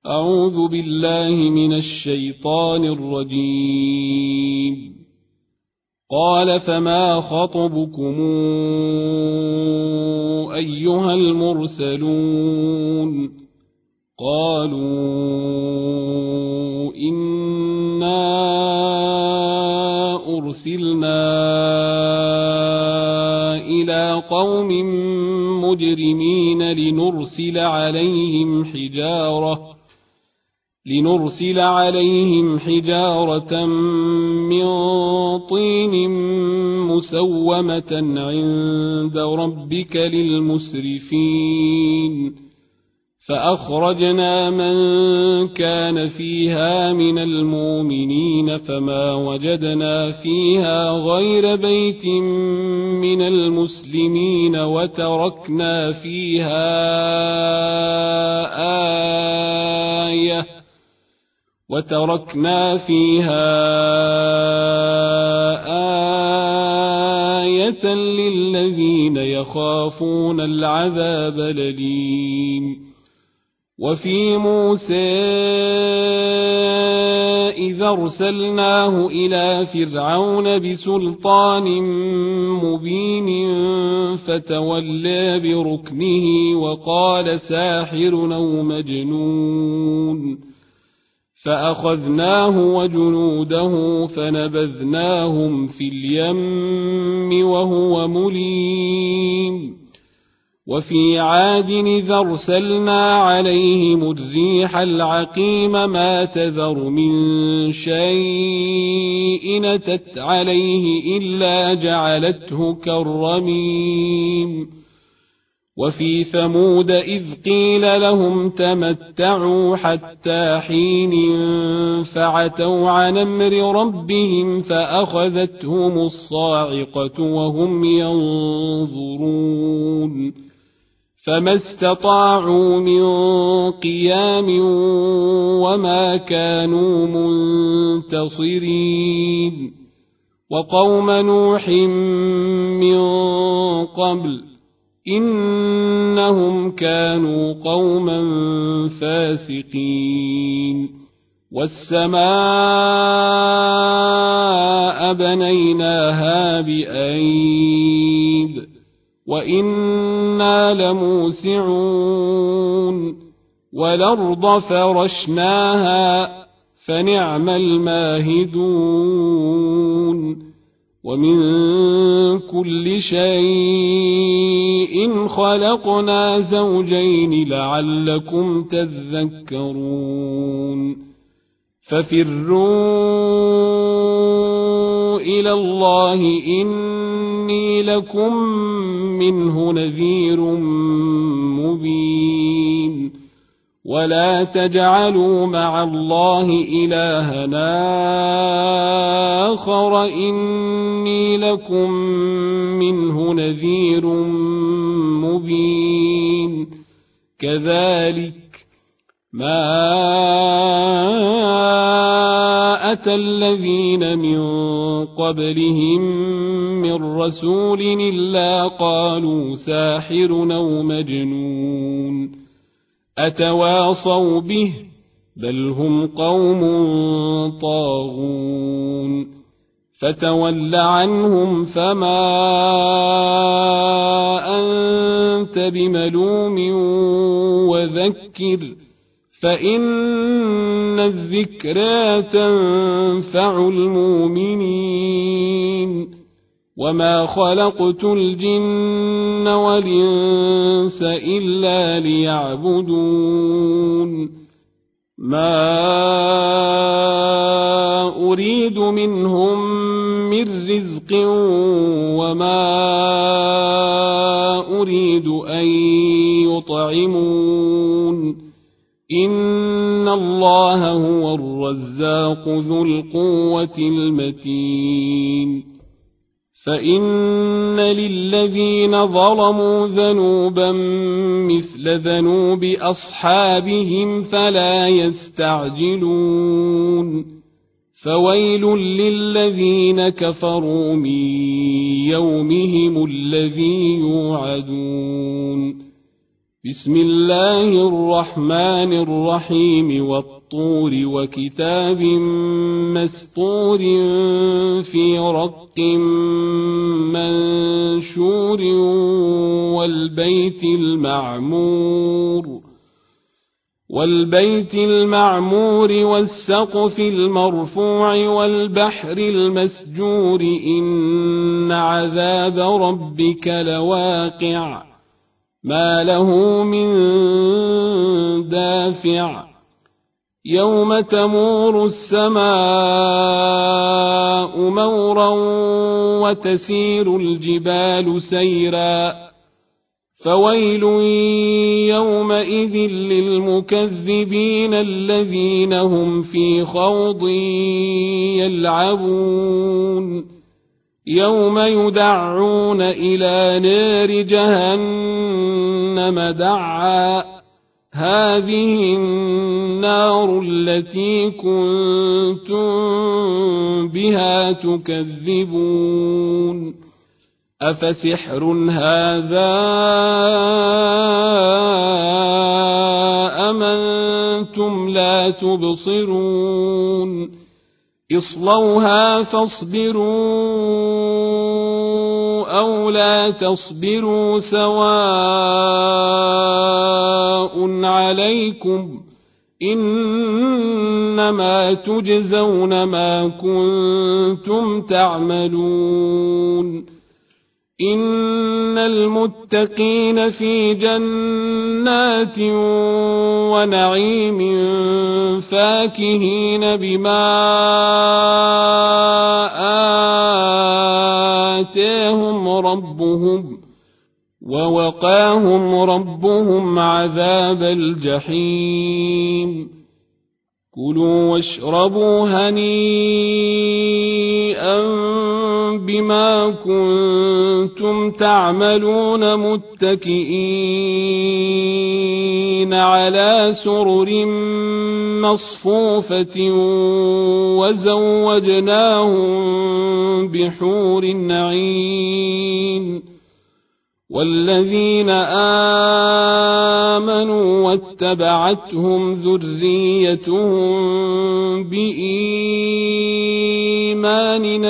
أعوذ بالله من الشيطان الرجيم. قال فما خطبكم أيها المرسلون؟ قالوا إنا أرسلنا إلى قوم مجرمين لنرسل عليهم حجارة من طين مسومة عند ربك للمسرفين. فأخرجنا من كان فيها من المؤمنين فما وجدنا فيها غير بيت من المسلمين وتركنا فيها آية للذين يخافون العذاب الأليم. وفي موسى إذا أرسلناه إلى فرعون بسلطان مبين فتولى بركنه وقال ساحر أو مجنون، فأخذناه وجنوده فنبذناهم في اليم وهو مليم. وفي عاد إذا أرسلنا عليهم الريح العقيم ما تذر من شيء أتت عليه إلا جعلته كالرميم. وفي ثمود إذ قيل لهم تمتعوا حتى حين فعتوا عن أمر ربهم فأخذتهم الصاعقة وهم ينظرون فما استطاعوا من قيام وما كانوا منتصرين. وقوم نوح من قبل إنهم كانوا قوما فاسقين. والسماء بنيناها بأيد وإنا لموسعون. والأرض فرشناها فنعم الماهدون. ومن كل شيء خلقنا زوجين لعلكم تذكرون. ففروا إلى الله إني لكم منه نذير مبين. ولا تجعلوا مع الله إلهنا آخر إني لكم منه نذير مبين. كذلك ما أتى الذين من قبلهم من رسول إلا قالوا ساحر أو مجنون أتواصوا به بل هم قوم طاغون. فتول عنهم فما أنت بملوم وذكر فإن الذكرى تنفع المؤمنين. وما خلقت الجن والإنس إلا ليعبدون. ما أريد منهم من رزق وما أريد أن يطعمون. إن الله هو الرزاق ذو القوة المتين. فإن للذين ظلموا ذنوبا مثل ذنوب أصحابهم فلا يستعجلون. فويل للذين كفروا من يومهم الذي يوعدون. بسم الله الرحمن الرحيم والطور وكتاب مسطور في رق منشور والبيت المعمور والسقف المرفوع والبحر المسجور إن عذاب ربك لواقع ما له من دافع يوم تمور السماء مورا وتسير الجبال سيرا فويل يومئذ للمكذبين الذين هم في خوض يلعبون يوم يدعون إلى نار جهنم دعا هذه النار التي كنتم بها تكذبون أفسحر هذا أم أنتم لا تبصرون اصلوها فاصبروا أو لا تصبروا سواء عليكم إنما تجزون ما كنتم تعملون إن المتقين في جنات ونعيم فاكهين بما آتاهم ربهم ووقاهم ربهم عذاب الجحيم كلوا واشربوا هنيئا بما كنتم تعملون متكئين على سرر مصفوفة وزوجناهم بحور عين والذين آمنوا واتبعتهم ذريتهم بإيمان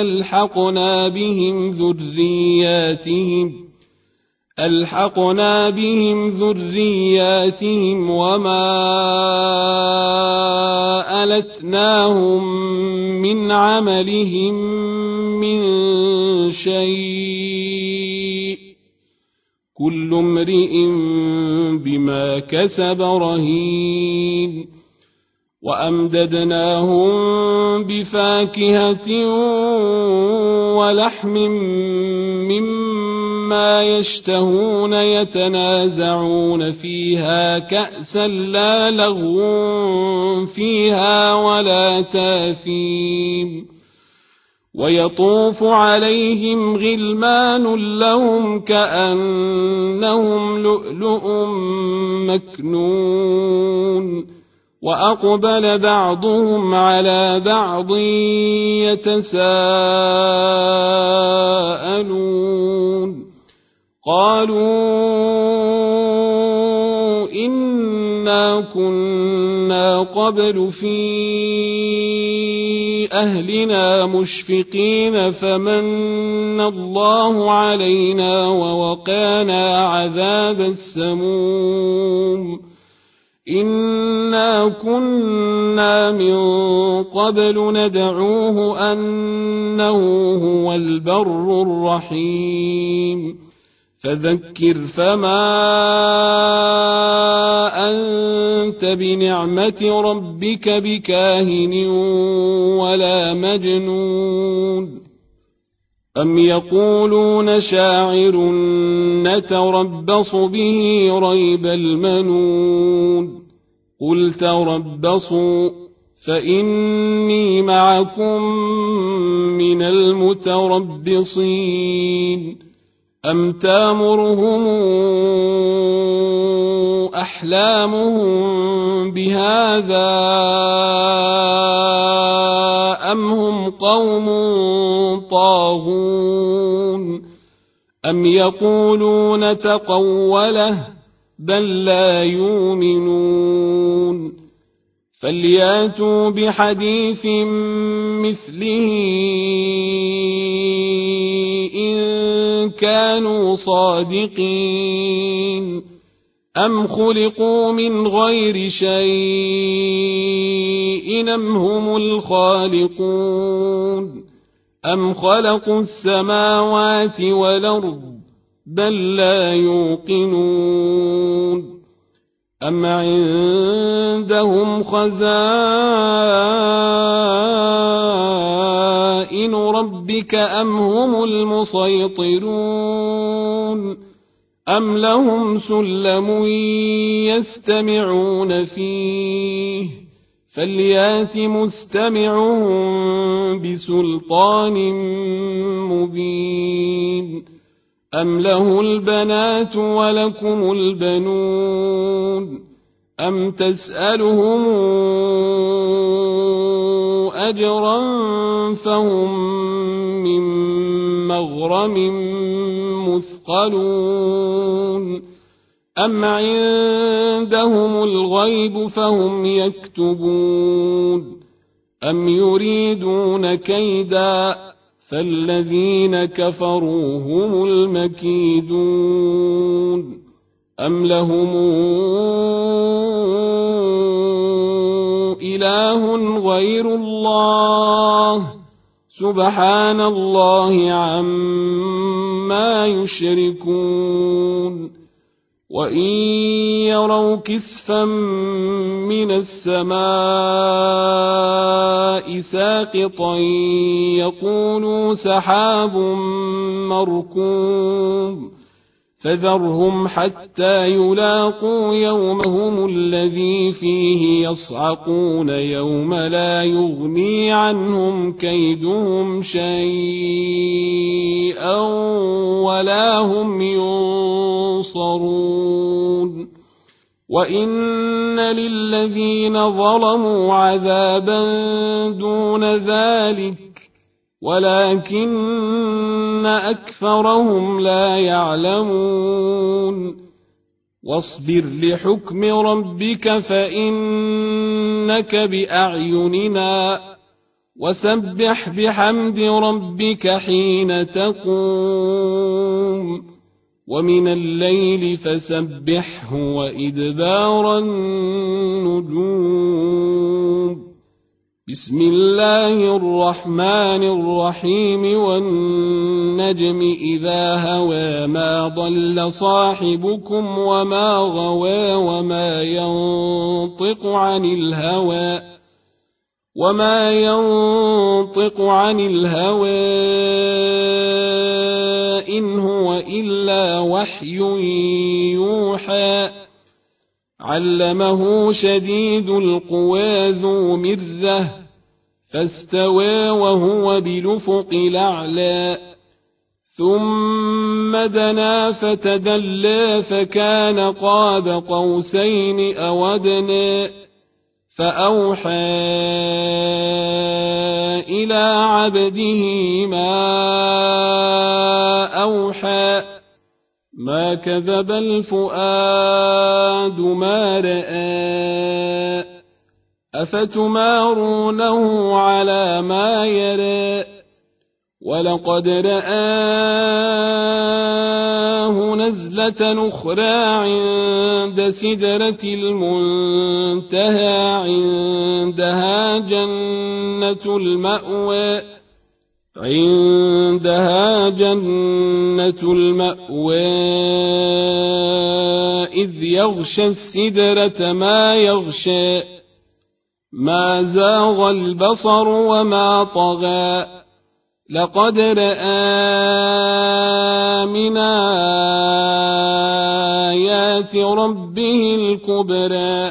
ألحقنا بهم ذرياتهم وما ألتناهم من عملهم من شيء كل امرئ بما كسب رهين وأمددناهم بفاكهة ولحم مما يشتهون يتنازعون فيها كأسا لا لغو فيها ولا تاثيم ويطوف عليهم غلمان لهم كأنهم لؤلؤ مكنون وأقبل بعضهم على بعض يتساءلون قالوا إنا كنا قبل في أهلنا مشفقين فمن الله علينا ووقانا عذاب السموم إنا كنا من قبل ندعوه أنه هو البر الرحيم فذكر فما أنت بنعمة ربك بكاهن ولا مجنون أم يقولون شاعر نتربص به ريب المنون قل تربصوا فإني معكم من المتربصين أم تامرهم أحلامهم بهذا أم هم قوم طاغون أم يقولون تقوله بل لا يؤمنون فلياتوا بحديث مثله إن كانوا صادقين أم خلقوا من غير شيء أم هم الخالقون أم خلقوا السماوات والأرض بل لا يوقنون أم عندهم خزائن ربك أم هم المسيطرون أم لهم سلم يستمعون فيه فليات مستمعهم بسلطان مبين أم له البنات ولكم البنون أم تسألهم أجرا فهم من مغرم مثقلون أم عندهم الغيب فهم يكتبون أم يريدون كيدا فالذين كفروا هم المكيدون أم لهم إله غير الله سبحان الله عما يشركون وإن يروا كسفا من السماء ساقطا يقولوا سحاب مركوم فذرهم حتى يلاقوا يومهم الذي فيه يصعقون يوم لا يغني عنهم كيدهم شيئا ولا هم ينصرون وإن للذين ظلموا عذابا دون ذلك ولكن أكثرهم لا يعلمون واصبر لحكم ربك فإنك بأعيننا وسبح بحمد ربك حين تقوم ومن الليل فسبحه وإدبار النجوم بسم الله الرحمن الرحيم والنجم إذا هوى ما ضل صاحبكم وما غوى وما ينطق عن الهوى إن هو إلا وحي يوحى علمه شديد القوى ذو مرة فاستوى وهو بالأفق الأعلى ثم دنا فتدلى فكان قاب قوسين أو أدنى فأوحى إلى عبده ما أوحى ما كذب الفؤاد ما رأى أفتمارونه على ما يرى ولقد رآه نزلة أخرى عند سدرة المنتهى عندها جنة المأوى إذ يغشى السدرة ما يغشى ما زاغ البصر وما طغى لقد رأى من آيات ربه الكبرى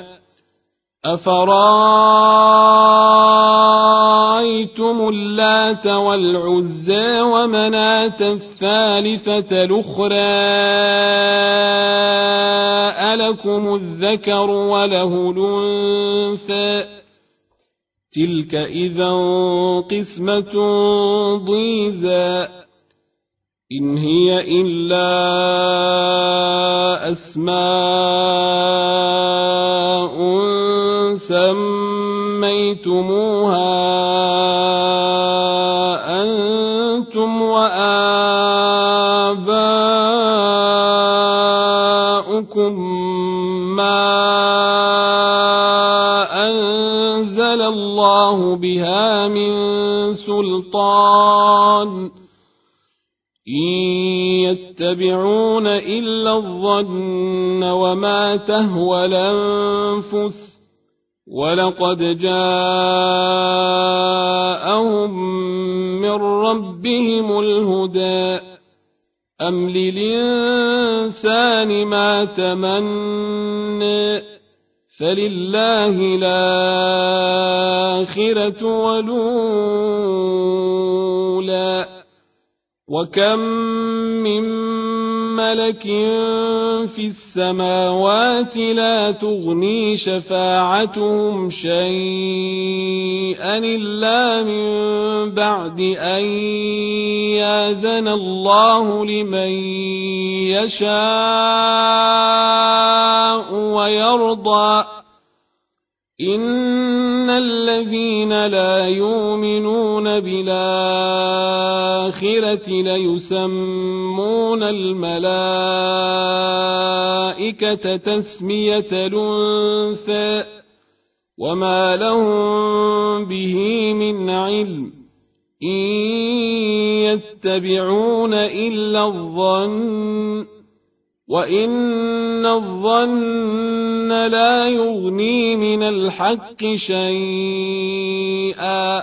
أفرأيتم اللات والعزى ومناة الثالثة الأخرى ألكم الذكر وله الأنثى تلك إذا قسمة ضيزى إن هي إلا أسماء سميتموها أنتم وآباؤكم ما أنزل الله بها من سلطان إن يتبعون إلا الظن وما تهوى الأنفس ولقد جاءهم من ربهم الهدى أم للإنسان ما تمنى فلله الآخرة والأولى وكم من ملك في السماوات لا تغني شفاعتهم شيئا إلا من بعد أن يأذن الله لمن يشاء ويرضى إن الذين لا يؤمنون بالآخرة ليسمون الملائكة تسمية الأنثى وما لهم به من علم إن يتبعون إلا الظن وإن الظن لا يغني من الحق شيئا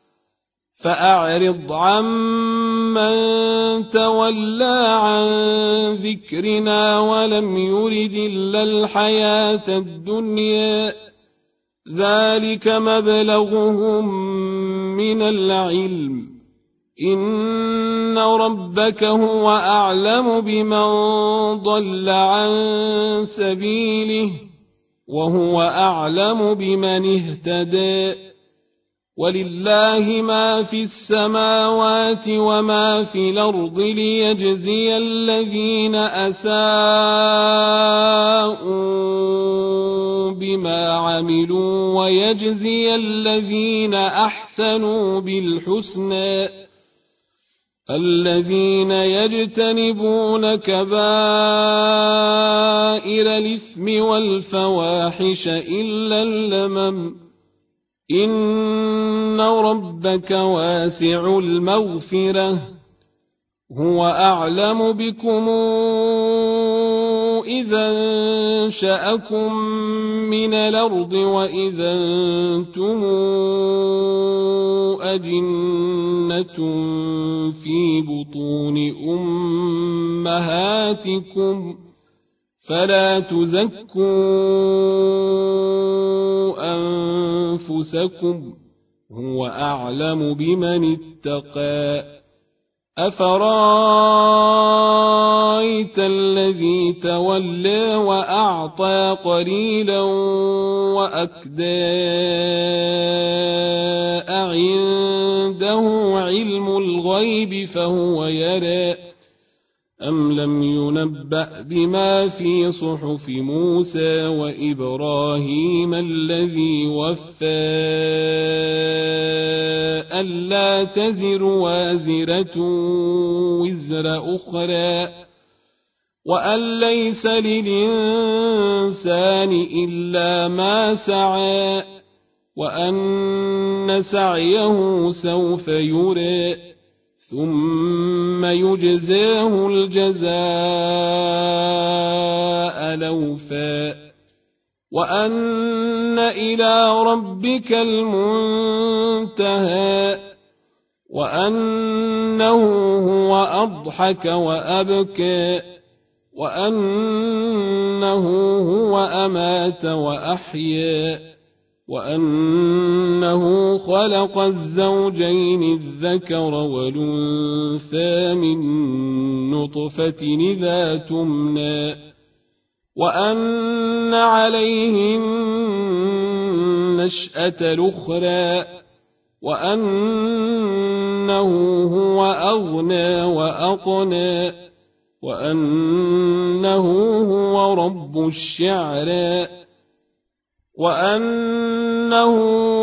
فأعرض عمن تولى عن ذكرنا ولم يرد إلا الحياة الدنيا ذلك مبلغهم من العلم إن ربك هو أعلم بمن ضل عن سبيله وهو أعلم بمن اهتدى ولله ما في السماوات وما في الأرض ليجزي الذين أساءوا بما عملوا ويجزي الذين أحسنوا بالحسنى الذين يجتنبون كبائر الإثم والفواحش إلا اللمم إن ربك واسع المغفرة هو أعلم بكم إذا انشأكم من الأرض وإذا أنتم أجنة في بطون أمهاتكم فلا تزكوا أنفسكم هو أعلم بمن اتقى أفرأيت الذي تولى وأعطى قليلا وأكدى أعنده علم الغيب فهو يرى أم لم ينبأ بما في صحف موسى وإبراهيم الذي وفى ألا تزر وازرة وزر أخرى وأن ليس للإنسان إلا ما سعى وأن سعيه سوف يرى ثم يجزاه الجزاء الأوفى وأن إلى ربك المنتهى وأنه هو أضحك وأبكى وأنه هو أمات وأحيا وأنه خلق الزوجين الذكر والأنثى من نطفة إذا تمنى وأن عليه النشأة الأخرى وأن أنه هو أغنى وأقنى وأنه هو رب الشعرى وأنه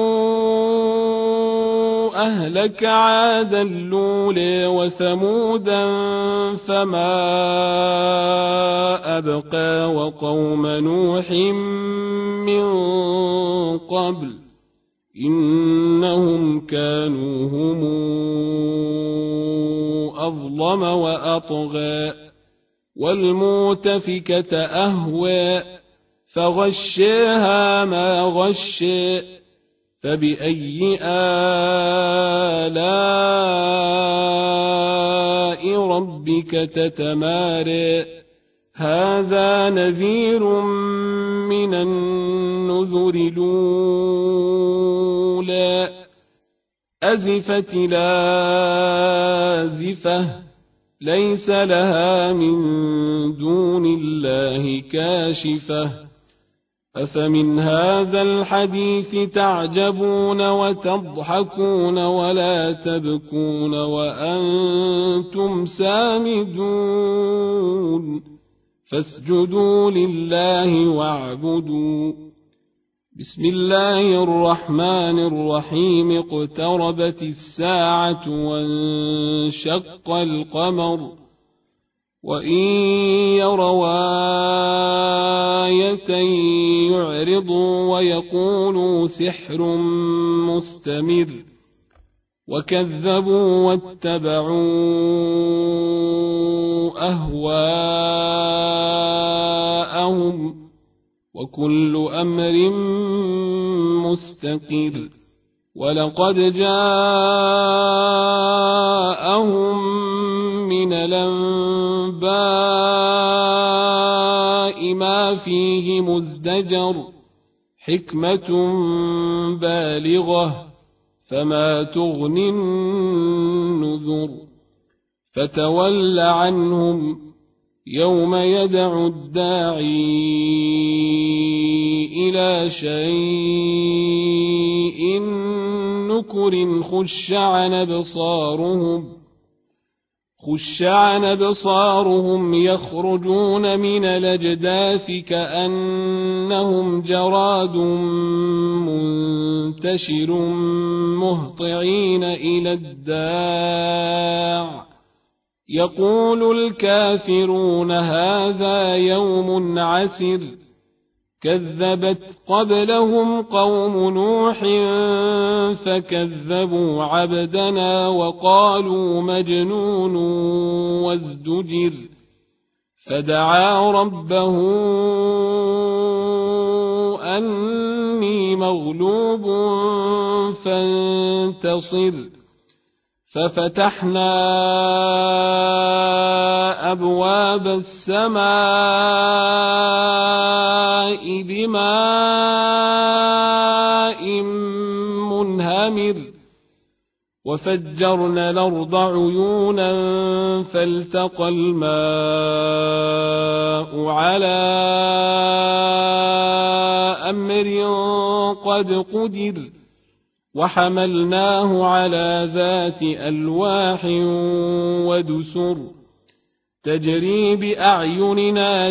أهلك عادا الأولى وثمودا فما أبقى وقوم نوح من قبل إنهم كانوا هم أظلم وأطغى والمؤتفكة أهوى فغشاها ما غشى فبأي آلاء ربك تتمارى هذا نذير من النذر الأولى أزفت لازفة ليس لها من دون الله كاشفة أفمن هذا الحديث تعجبون وتضحكون ولا تبكون وأنتم سامدون فاسجدوا لله واعبدوا بسم الله الرحمن الرحيم اقتربت الساعة وانشق القمر وإن يروا آية يعرضوا ويقولوا سحر مستمر وكذبوا واتبعوا أهواءهم وكل أمر مستقر ولقد جاءهم من الأنباء ما فيه مزدجر حكمة بالغة فما تغني النذر فتول عنهم يوم يدعو الداعي إلى شيء نكر خش عن أبصارهم يخرجون من الأجداث كأنهم جراد منتشر مهطعين إلى الداع يقول الكافرون هذا يوم عسر كذبت قبلهم قوم نوح فكذبوا عبدنا وقالوا مجنون وازدجر فدعا ربه أني مغلوب فانتصر ففتحنا أبواب السماء بماء منهمر وفجرنا الأرض عيونا فالتقى الماء على أمر قد قدر وحملناه على ذات ألواح ودسر تجري بأعيننا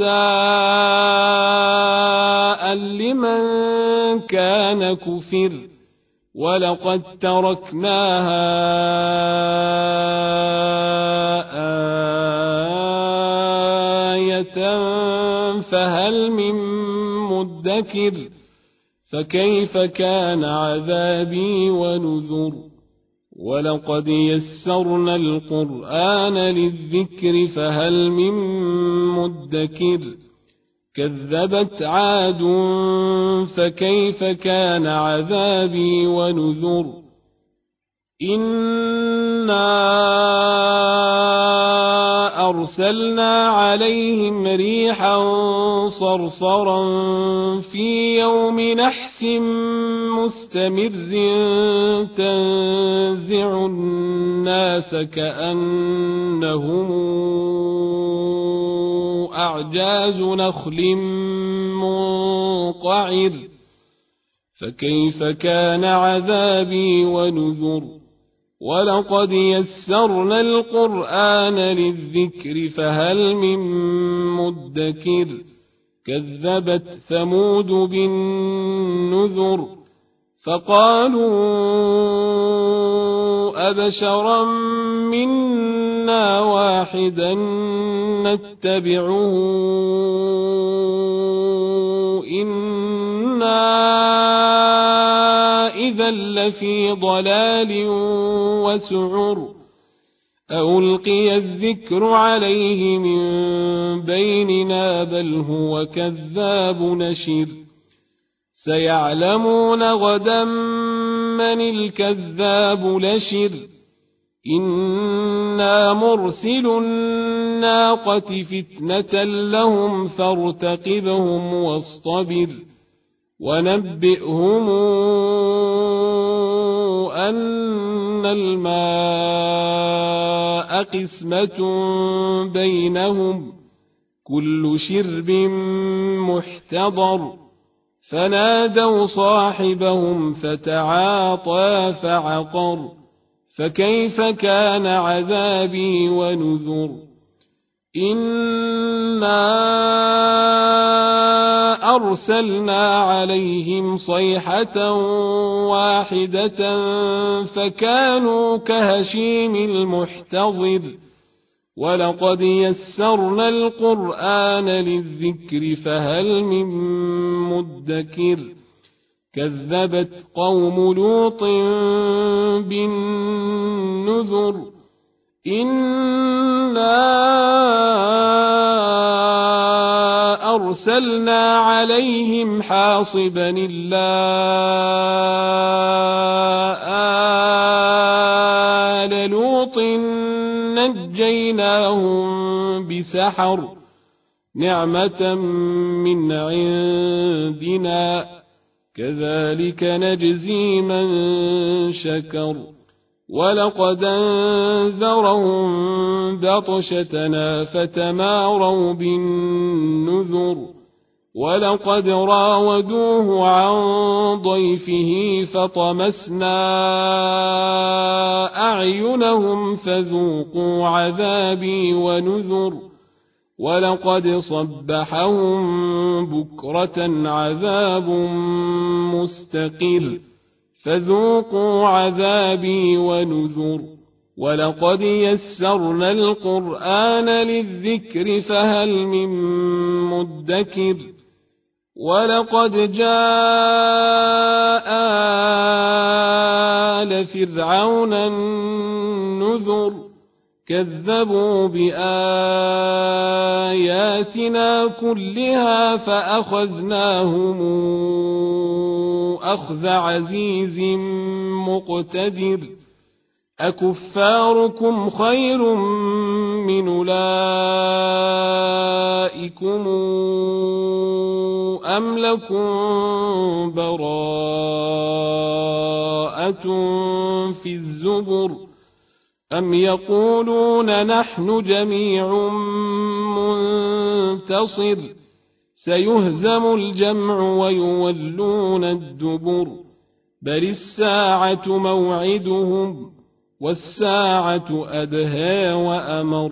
جزاء لمن كان كفر ولقد تركناها آية فهل من مدكر فكيف كان عذابي ونذر ولقد يسرنا القرآن للذكر فهل من مدكر كذبت عاد فكيف كان عذابي ونذر إنا أرسلنا عليهم ريحا صرصرا في يوم نحس مستمر تنزع الناس كأنهم أعجاز نخل منقعر فكيف كان عذابي ونذر ولقد يسرنا القرآن للذكر فهل من مدكر كذبت ثمود بالنذر فقالوا أبشرا منا واحدا نتبعه إنا إذا لفي ضلال وسعر ألقي الذكر عليه من بيننا بل هو كذاب نشر سيعلمون غدا من الكذاب لشر إنا مرسل الناقة فتنة لهم فارتقبهم واصطبر ونبئهم أن الماء قسمة بينهم كل شرب محتضر فنادوا صاحبهم فتعاطى فعقر فكيف كان عذابي ونذر إنا أرسلنا عليهم صيحة واحدة فكانوا كهشيم المحتضر ولقد يسرنا القرآن للذكر فهل من مدكر كذبت قوم لوط بالنذر إنا أرسلنا عليهم حاصبا إلا آل لوط نجيناهم بسحر نعمة من عندنا كذلك نجزي من شكر ولقد أنذرهم بطشتنا فتماروا بالنذر ولقد راودوه عن ضيفه فطمسنا أعينهم فذوقوا عذابي ونذر ولقد صبحهم بكرة عذاب مستقر فذوقوا عذابي ونذر ولقد يسرنا القرآن للذكر فهل من مدكر ولقد جاء آل فرعون النذر كذبوا بآياتنا كلها فأخذناهم أخذ عزيز مقتدر أكفاركم خير من أولئكم أم لكم براءة في الزبر أم يقولون نحن جميع منتصر سيهزم الجمع ويولون الدبر بل الساعة موعدهم والساعة أدهى وأمر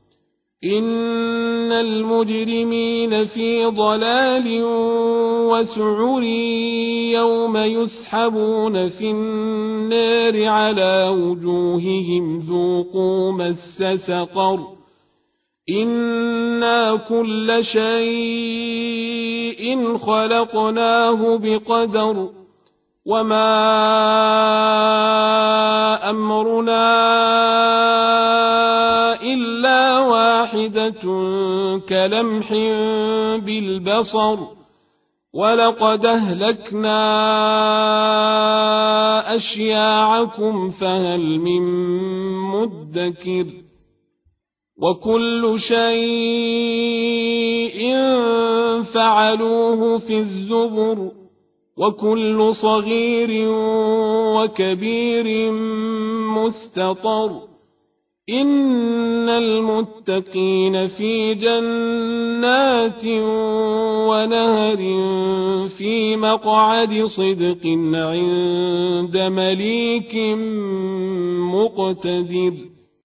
إن المجرمين في ضلال وسعر يوم يسحبون في النار على وجوههم ذوقوا مس سقر إنا كل شيء خلقناه بقدر وما أمرنا إلا واحدة كلمح بالبصر ولقد أهلكنا أشياعكم فهل من مدكر وكل شيء فعلوه في الزبر وكل صغير وكبير مستطر إن المتقين في جنات ونهر في مقعد صدق عند مليك مقتدر.